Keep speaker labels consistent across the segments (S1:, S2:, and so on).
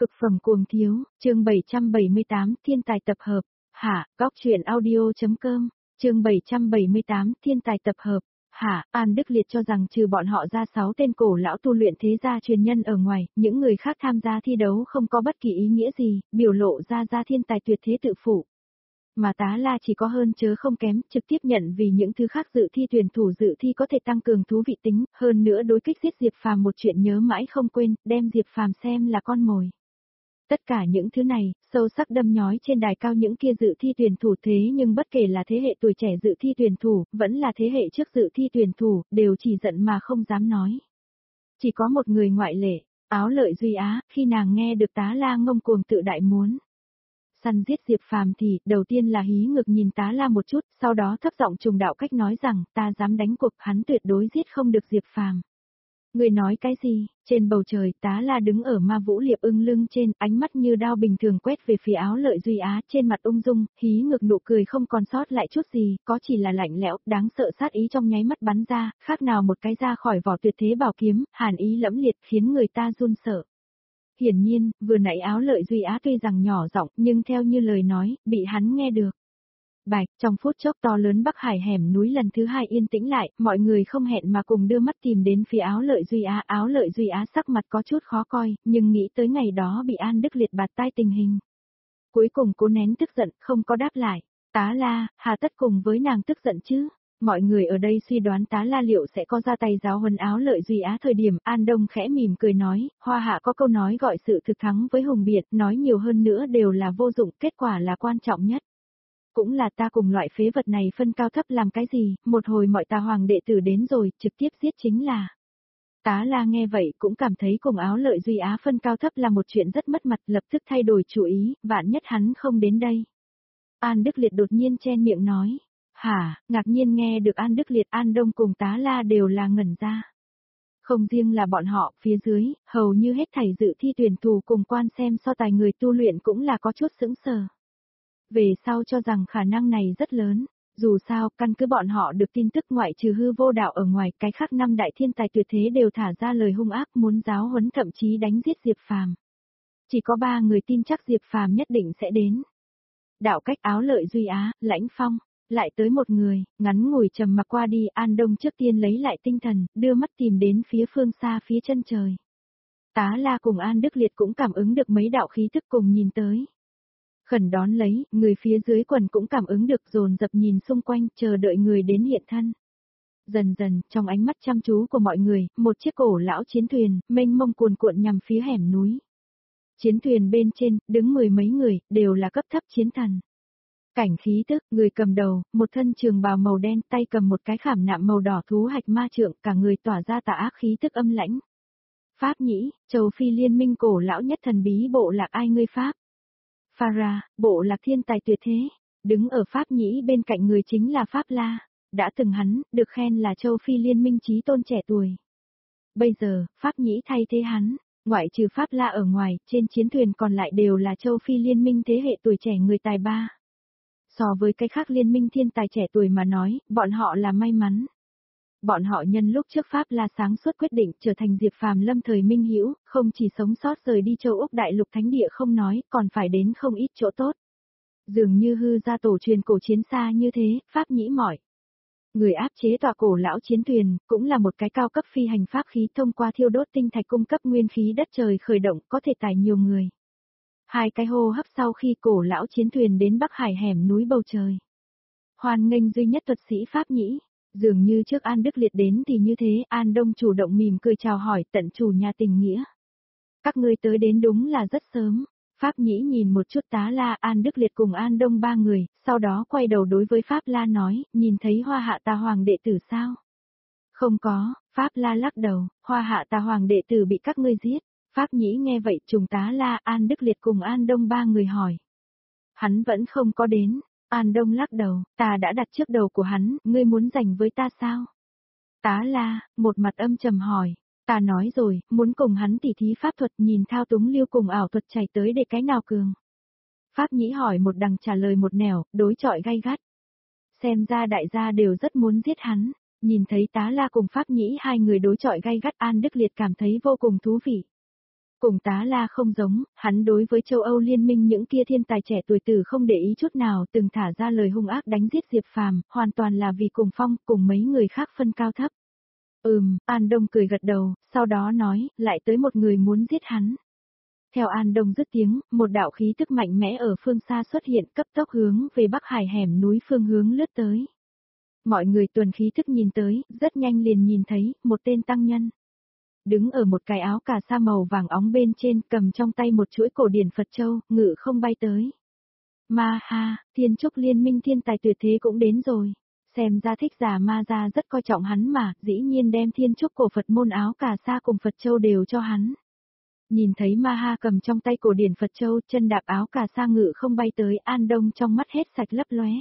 S1: Cực phẩm cuồng thiếu, chương 778, thiên tài tập hợp. Hạ, góc truyện audio.com, chương 778, thiên tài tập hợp. Hạ, An Đức Liệt cho rằng trừ bọn họ ra 6 tên cổ lão tu luyện thế gia truyền nhân ở ngoài, những người khác tham gia thi đấu không có bất kỳ ý nghĩa gì, biểu lộ ra thiên tài tuyệt thế tự phụ. Mà Tá La chỉ có hơn chớ không kém, trực tiếp nhận vì những thứ khác dự thi tuyển thủ dự thi có thể tăng cường thú vị tính, hơn nữa đối kích giết Diệp Phàm một chuyện nhớ mãi không quên, đem Diệp Phàm xem là con mồi. Tất cả những thứ này, sâu sắc đâm nhói trên đài cao những kia dự thi tuyển thủ thế nhưng bất kể là thế hệ tuổi trẻ dự thi tuyển thủ, vẫn là thế hệ trước dự thi tuyển thủ, đều chỉ giận mà không dám nói. Chỉ có một người ngoại lệ, Áo Lợi Duy Á, khi nàng nghe được Tá La ngông cuồng tự đại muốn săn giết Diệp Phàm thì, đầu tiên là hí ngực nhìn Tá La một chút, sau đó thấp giọng trùng đạo cách nói rằng, ta dám đánh cuộc, hắn tuyệt đối giết không được Diệp Phàm. Người nói cái gì? Trên bầu trời, Tá La đứng ở Ma Vũ Liệp Ưng lưng trên, ánh mắt như đao bình thường quét về phía Áo Lợi Duy Á, trên mặt ung dung, hí ngực nụ cười không còn sót lại chút gì, có chỉ là lạnh lẽo, đáng sợ sát ý trong nháy mắt bắn ra, khác nào một cái ra khỏi vỏ tuyệt thế bảo kiếm, hàn ý lẫm liệt khiến người ta run sợ. Hiển nhiên, vừa nãy Áo Lợi Duy Á tuy rằng nhỏ giọng, nhưng theo như lời nói, bị hắn nghe được. Bạch, trong phút chốc to lớn Bắc Hải hẻm núi lần thứ 2 yên tĩnh lại, mọi người không hẹn mà cùng đưa mắt tìm đến phía Áo Lợi Duy Á. Áo Lợi Duy Á sắc mặt có chút khó coi, nhưng nghĩ tới ngày đó bị An Đức Liệt bạt tai tình hình. Cuối cùng cố nén tức giận, không có đáp lại. Tá La, hà tất cùng với nàng tức giận chứ? Mọi người ở đây suy đoán Tá La liệu sẽ có ra tay giáo huấn Áo Lợi Duy Á thời điểm An Đông khẽ mỉm cười nói, Hoa Hạ có câu nói gọi sự thực thắng với hùng biện, nói nhiều hơn nữa đều là vô dụng, kết quả là quan trọng nhất. Cũng là ta cùng loại phế vật này phân cao thấp làm cái gì, một hồi mọi tà hoàng đệ tử đến rồi, trực tiếp giết chính là. Tá La nghe vậy cũng cảm thấy cùng Áo Lợi Duy Á phân cao thấp là một chuyện rất mất mặt, lập tức thay đổi chủ ý, vạn nhất hắn không đến đây. An Đức Liệt đột nhiên chen miệng nói. Hả, ngạc nhiên nghe được An Đức Liệt, An Đông cùng Tá La đều là ngẩn ra. Không riêng là bọn họ, phía dưới, hầu như hết thảy dự thi tuyển thủ cùng quan xem so tài người tu luyện cũng là có chút sững sờ. Về sau cho rằng khả năng này rất lớn, dù sao, căn cứ bọn họ được tin tức ngoại trừ Hư Vô Đạo ở ngoài, cái khác 5 đại thiên tài tuyệt thế đều thả ra lời hung ác muốn giáo huấn thậm chí đánh giết Diệp Phàm. Chỉ có 3 người tin chắc Diệp Phàm nhất định sẽ đến. Đạo cách Áo Lợi Duy Á, Lãnh Phong. Lại tới một người, ngắn ngủi trầm mặc qua đi, An Đông trước tiên lấy lại tinh thần, đưa mắt tìm đến phía phương xa phía chân trời. Tá La cùng An Đức Liệt cũng cảm ứng được mấy đạo khí tức cùng nhìn tới. Khẩn đón lấy, người phía dưới quần cũng cảm ứng được dồn dập nhìn xung quanh, chờ đợi người đến hiện thân. Dần dần, trong ánh mắt chăm chú của mọi người, một chiếc cổ lão chiến thuyền, mênh mông cuồn cuộn nhằm phía hẻm núi. Chiến thuyền bên trên, đứng 10 mấy người, đều là cấp thấp chiến thần. Cảnh khí tức, người cầm đầu, một thân trường bào màu đen, tay cầm một cái khảm nạm màu đỏ thú hạch ma trượng, cả người tỏa ra tà ác khí tức âm lãnh. Pháp Nhĩ, Châu Phi liên minh cổ lão nhất thần bí bộ lạc ai ngươi Pháp. Phara, bộ lạc thiên tài tuyệt thế, đứng ở Pháp Nhĩ bên cạnh người chính là Pháp La, đã từng hắn, được khen là Châu Phi liên minh chí tôn trẻ tuổi. Bây giờ, Pháp Nhĩ thay thế hắn, ngoại trừ Pháp La ở ngoài, trên chiến thuyền còn lại đều là Châu Phi liên minh thế hệ tuổi trẻ người tài ba. So với cái khác liên minh thiên tài trẻ tuổi mà nói, bọn họ là may mắn. Bọn họ nhân lúc trước Pháp La sáng suốt quyết định trở thành Diệp Phàm lâm thời minh hữu, không chỉ sống sót rời đi châu Úc đại lục thánh địa không nói, còn phải đến không ít chỗ tốt. Dường như hư ra tổ truyền cổ chiến xa như thế, Pháp Nhĩ mỏi. Người áp chế tọa cổ lão chiến thuyền, cũng là một cái cao cấp phi hành pháp khí thông qua thiêu đốt tinh thạch cung cấp nguyên khí đất trời khởi động có thể tải nhiều người. 2 cái hô hấp sau khi cổ lão chiến thuyền đến Bắc Hải hẻm núi bầu trời. Hoan nghênh duy nhất thuật sĩ Pháp Nhĩ, dường như trước An Đức Liệt đến thì như thế, An Đông chủ động mỉm cười chào hỏi tận chủ nhà tình nghĩa. Các ngươi tới đến đúng là rất sớm. Pháp Nhĩ nhìn một chút Tá La, An Đức Liệt cùng An Đông 3 người, sau đó quay đầu đối với Pháp La nói, nhìn thấy Hoa Hạ Tà Hoàng đệ tử sao? Không có, Pháp La lắc đầu, Hoa Hạ Tà Hoàng đệ tử bị các ngươi giết. Pháp Nhĩ nghe vậy trùng Tá La, An Đức Liệt cùng An Đông 3 người hỏi. Hắn vẫn không có đến, An Đông lắc đầu, ta đã đặt trước đầu của hắn, ngươi muốn giành với ta sao? Tá La, một mặt âm trầm hỏi, ta nói rồi, muốn cùng hắn tỉ thí pháp thuật nhìn thao túng lưu cùng ảo thuật chạy tới để cái nào cường. Pháp Nhĩ hỏi một đằng trả lời một nẻo, đối chọi gay gắt. Xem ra đại gia đều rất muốn giết hắn, nhìn thấy Tá La cùng Pháp Nhĩ 2 người đối chọi gay gắt An Đức Liệt cảm thấy vô cùng thú vị. Cùng Tá La không giống, hắn đối với châu Âu liên minh những kia thiên tài trẻ tuổi tử không để ý chút nào, từng thả ra lời hung ác đánh giết Diệp Phàm, hoàn toàn là vì cùng Phong, cùng mấy người khác phân cao thấp. An Đông cười gật đầu, sau đó nói, lại tới một người muốn giết hắn. Theo An Đông dứt tiếng, một đạo khí tức mạnh mẽ ở phương xa xuất hiện, cấp tốc hướng về Bắc Hải hẻm núi phương hướng lướt tới. Mọi người tuần khí thức nhìn tới, rất nhanh liền nhìn thấy, một tên tăng nhân. Đứng ở một cái áo cà sa màu vàng óng bên trên, cầm trong tay một chuỗi cổ điển Phật châu, ngự không bay tới. Ma ha, Thiên Trúc liên minh thiên tài tuyệt thế cũng đến rồi. Xem ra thích giả ma ra rất coi trọng hắn mà, dĩ nhiên đem Thiên Trúc cổ Phật môn áo cà sa cùng Phật châu đều cho hắn. Nhìn thấy Ma Ha cầm trong tay cổ điển Phật châu, chân đạp áo cà sa ngự không bay tới, An Đông trong mắt hết sạch lấp lóe.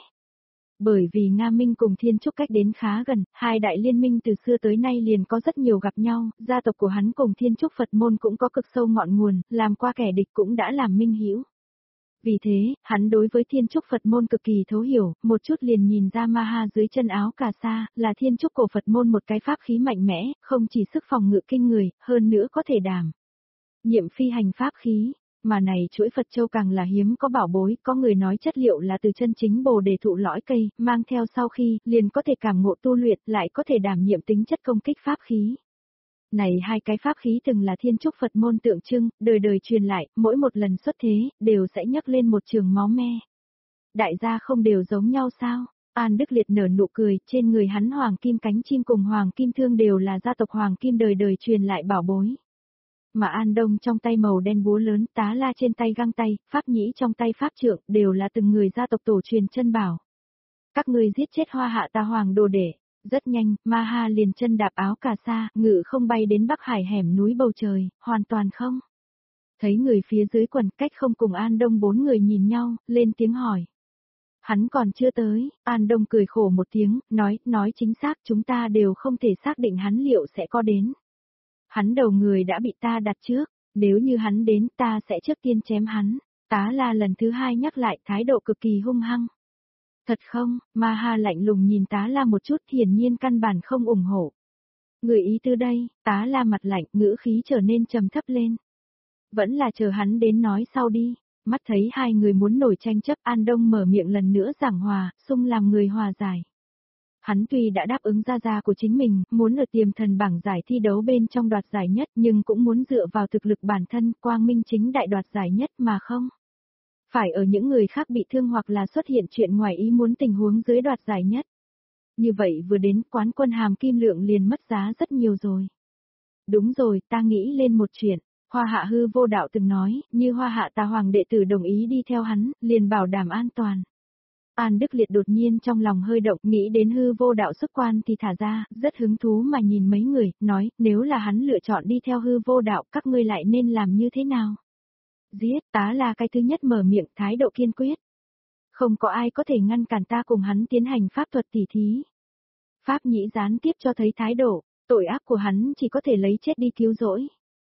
S1: Bởi vì Nga Minh cùng Thiên Trúc cách đến khá gần, hai đại liên minh từ xưa tới nay liền có rất nhiều gặp nhau, gia tộc của hắn cùng Thiên Trúc Phật môn cũng có cực sâu ngọn nguồn, làm qua kẻ địch cũng đã làm minh hữu. Vì thế, hắn đối với Thiên Trúc Phật môn cực kỳ thấu hiểu, một chút liền nhìn ra Ma Ha dưới chân áo cà sa, là Thiên Trúc cổ Phật môn một cái pháp khí mạnh mẽ, không chỉ sức phòng ngự kinh người, hơn nữa có thể đảm nhiệm phi hành pháp khí. Mà này chuỗi Phật châu càng là hiếm có bảo bối, có người nói chất liệu là từ chân chính Bồ Đề thụ lõi cây, mang theo sau khi, liền có thể cảm ngộ tu luyện, lại có thể đảm nhiệm tính chất công kích pháp khí. Này hai cái pháp khí từng là Thiên Trúc Phật môn tượng trưng, đời đời truyền lại, mỗi một lần xuất thế, đều sẽ nhấc lên một trường máu me. Đại gia không đều giống nhau sao? An Đức Liệt nở nụ cười, trên người hắn hoàng kim cánh chim cùng hoàng kim thương đều là gia tộc hoàng kim đời đời truyền lại bảo bối. Mà An Đông trong tay màu đen búa lớn, Tá La trên tay găng tay, Pháp Nhĩ trong tay pháp trượng, đều là từng người gia tộc tổ truyền chân bảo. Các ngươi giết chết Hoa Hạ ta hoàng đồ đệ. Rất nhanh, Ma Ha liền chân đạp áo cà sa, ngự không bay đến Bắc Hải hẻm núi bầu trời, hoàn toàn không. Thấy người phía dưới quần cách không cùng An Đông bốn người nhìn nhau, lên tiếng hỏi. Hắn còn chưa tới, An Đông cười khổ một tiếng, nói chính xác chúng ta đều không thể xác định hắn liệu sẽ có đến. Hắn đầu người đã bị ta đặt trước, nếu như hắn đến ta sẽ trước tiên chém hắn. Tá La lần thứ hai nhắc lại thái độ cực kỳ hung hăng. Thật không, Ma Ha lạnh lùng nhìn Tá La một chút, hiển nhiên căn bản không ủng hộ. Người ý tư đây, Tá La mặt lạnh, ngữ khí trở nên trầm thấp lên. Vẫn là chờ hắn đến nói sau đi. Mắt thấy hai người muốn nổi tranh chấp, An Đông mở miệng lần nữa giảng hòa, xung làm người hòa giải. Hắn tuy đã đáp ứng gia của chính mình, muốn ở tiềm thần bảng giải thi đấu bên trong đoạt giải nhất, nhưng cũng muốn dựa vào thực lực bản thân, quang minh chính đại đoạt giải nhất mà không. Phải ở những người khác bị thương hoặc là xuất hiện chuyện ngoài ý muốn tình huống dưới đoạt giải nhất. Như vậy vừa đến quán quân hàm kim lượng liền mất giá rất nhiều rồi. Đúng rồi, ta nghĩ lên một chuyện. Hoa Hạ hư vô đạo từng nói, như Hoa Hạ ta hoàng đệ tử đồng ý đi theo hắn, liền bảo đảm an toàn. An Đức Liệt đột nhiên trong lòng hơi động, nghĩ đến hư vô đạo xuất quan thì thả ra, rất hứng thú mà nhìn mấy người, nói, nếu là hắn lựa chọn đi theo hư vô đạo, các ngươi lại nên làm như thế nào? Giết, Tá La cái thứ nhất mở miệng, thái độ kiên quyết. Không có ai có thể ngăn cản ta cùng hắn tiến hành pháp thuật tỉ thí. Pháp Nhĩ gián tiếp cho thấy thái độ, tội ác của hắn chỉ có thể lấy chết đi cứu rỗi.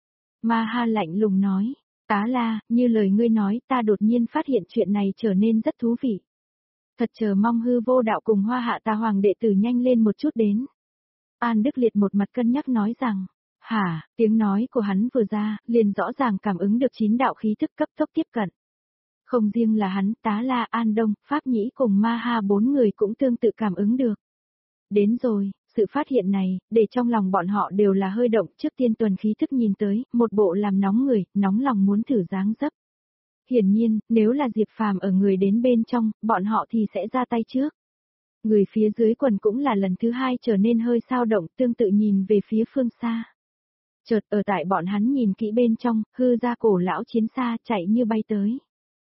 S1: Ma Ha lạnh lùng nói, Tá La, như lời ngươi nói, ta đột nhiên phát hiện chuyện này trở nên rất thú vị. Thật chờ mong hư vô đạo cùng Hoa Hạ ta hoàng đệ tử nhanh lên một chút đến. An Đức Liệt một mặt cân nhắc nói rằng, tiếng nói của hắn vừa ra, liền rõ ràng cảm ứng được 9 đạo khí thức cấp tốc tiếp cận. Không riêng là hắn, Tá La, An Đông, Pháp Nhĩ cùng Ma Ha 4 người cũng tương tự cảm ứng được. Đến rồi, sự phát hiện này, để trong lòng bọn họ đều là hơi động, trước tiên tuần khí thức nhìn tới, một bộ làm nóng người, nóng lòng muốn thử dáng dấp. Hiển nhiên, nếu là Diệp Phàm ở người đến bên trong, bọn họ thì sẽ ra tay trước. Người phía dưới quần cũng là lần thứ hai trở nên hơi sao động, tương tự nhìn về phía phương xa. Chợt ở tại bọn hắn nhìn kỹ bên trong, hư ra cổ lão chiến xa chạy như bay tới.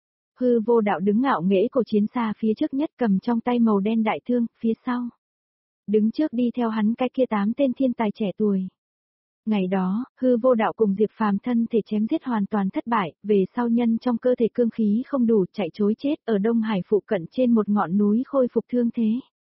S1: Hư vô đạo đứng ngạo nghễ cổ chiến xa phía trước nhất, cầm trong tay màu đen đại thương, phía sau. Đứng trước đi theo hắn cái kia 8 tên thiên tài trẻ tuổi. Ngày đó, hư vô đạo cùng Diệp Phàm thân thể chém giết hoàn toàn thất bại, về sau nhân trong cơ thể cương khí không đủ chạy trối chết ở Đông Hải phụ cận trên một ngọn núi khôi phục thương thế.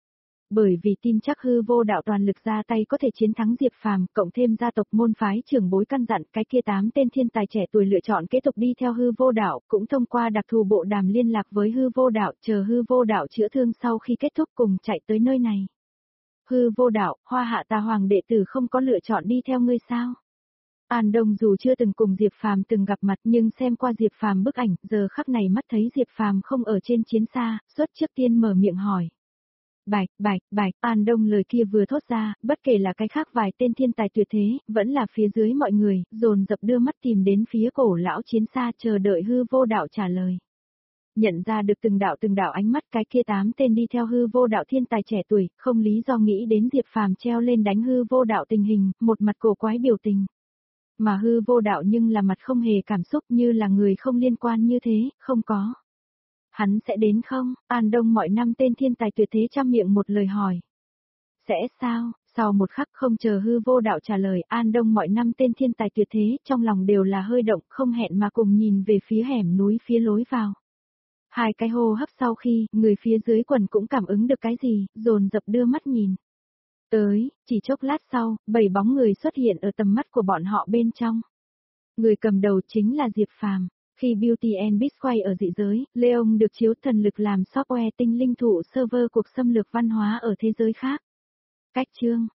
S1: Bởi vì tin chắc hư vô đạo toàn lực ra tay có thể chiến thắng Diệp Phàm, cộng thêm gia tộc môn phái trưởng bối căn dặn cái kia 8 tên thiên tài trẻ tuổi lựa chọn kế tục đi theo hư vô đạo, cũng thông qua đặc thù bộ đàm liên lạc với hư vô đạo, chờ hư vô đạo chữa thương sau khi kết thúc cùng chạy tới nơi này. Hư vô đạo, Hoa Hạ ta hoàng đệ tử không có lựa chọn đi theo ngươi sao? An Đông dù chưa từng cùng Diệp Phàm từng gặp mặt nhưng xem qua Diệp Phàm bức ảnh, giờ khắc này mắt thấy Diệp Phàm không ở trên chiến xa, xuất trước tiên mở miệng hỏi. Bạch, An Đông lời kia vừa thốt ra, bất kể là cái khác vài tên thiên tài tuyệt thế, vẫn là phía dưới mọi người, dồn dập đưa mắt tìm đến phía cổ lão chiến xa chờ đợi hư vô đạo trả lời. Nhận ra được từng đạo ánh mắt cái kia 8 tên đi theo hư vô đạo thiên tài trẻ tuổi, không lý do nghĩ đến Diệp Phàm treo lên đánh hư vô đạo tình hình, một mặt cổ quái biểu tình. Mà hư vô đạo nhưng là mặt không hề cảm xúc như là người không liên quan như thế, không có. Hắn sẽ đến không? An Đông mọi năm tên thiên tài tuyệt thế trăm miệng một lời hỏi. Sẽ sao? Sau một khắc không chờ hư vô đạo trả lời, An Đông mọi năm tên thiên tài tuyệt thế trong lòng đều là hơi động, không hẹn mà cùng nhìn về phía hẻm núi phía lối vào. Hai cái hô hấp sau khi, người phía dưới quần cũng cảm ứng được cái gì, dồn dập đưa mắt nhìn. Chỉ chốc lát sau, 7 bóng người xuất hiện ở tầm mắt của bọn họ bên trong. Người cầm đầu chính là Diệp Phàm. Khi Beauty and Beast quay ở dị giới, Leon được chiếu thần lực làm software tinh linh thụ server cuộc xâm lược văn hóa ở thế giới khác. Cách chương